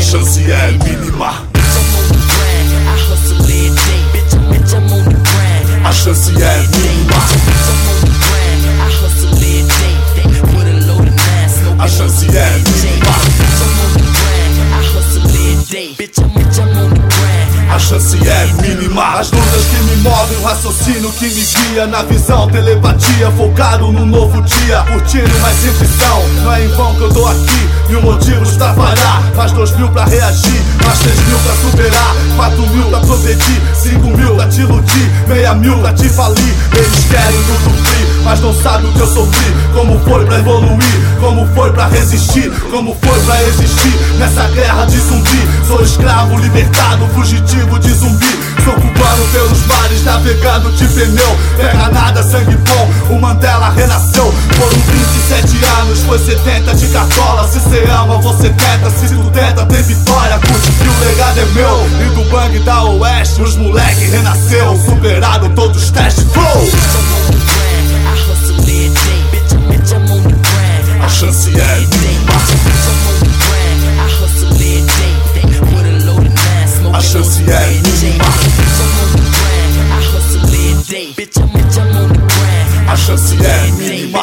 chance é mínima. A chance é mínima. A chance é mínima. A chance é mínima. As lutas que me movem, o raciocínio que me guia, na visão, telepatia, focado no novo dia, curtindo mais simplição. Não é em vão que eu tô aqui, 1000 motivos pra falhar, mais 2000 pra reagir, mais 3000 pra superar, 4000 pra progredir, 5000 pra te iludir, 6000 pra te falir. Eles querem tudo free, mas não sabem o que eu sofri. Como foi pra evoluir, como foi pra resistir, como foi pra existir nessa guerra de zumbi. Sou escravo, libertado, fugitivo de zumbi. Sou cubano pelos mares, navegando de pneu. Terra nada, sangue bom, o Mandela renasceu. Foram 27 anos, foi 70 de cartola. Se cê ama, você tenta, se tu tenta, tem vitória. Curte que o legado é meu, e do bang da oeste os moleque renasceu, superado todos os testes. Flow! A chance é mínima. A chance é mínima. A chance é mínima.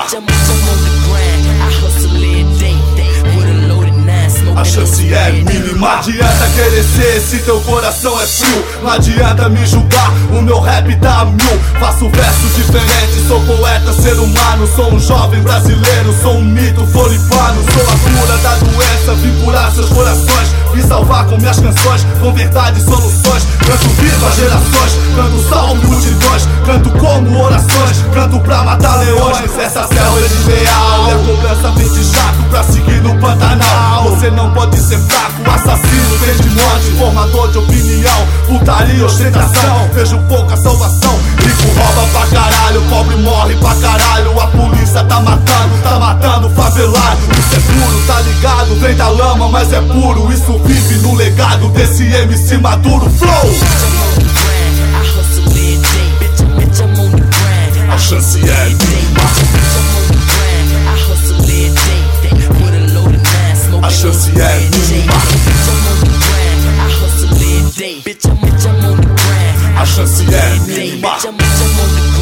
A chance é mínima. Não adianta querer ser se teu coração é frio. Não adianta me julgar, o meu rap tá a 1000. Faço verso diferente, sou poeta, ser humano. Sou um jovem brasileiro, sou um mito floripano. Sou a cura da doença, vim curar seus corações. Vim salvar com minhas canções, com verdade e soluções. Canto viva gerações, canto salve multidões. Canto como orações, canto pra matar leões. Essa selva é desleal, é cobrança vem de chato pra seguir no Pantanal. Você não pode ser fraco, assassino vem de morte, formador de opinião, putaria, ostentação. Vejo pouca salvação, rico rouba pra caralho, pobre morre pra caralho. A polícia tá matando favelado. Isso é puro, tá ligado? Vem da lama, mas é puro. Isso vive no legado desse MC Maduro. Flow! A chance é mínima. A chance é mínima. A chance é mínima.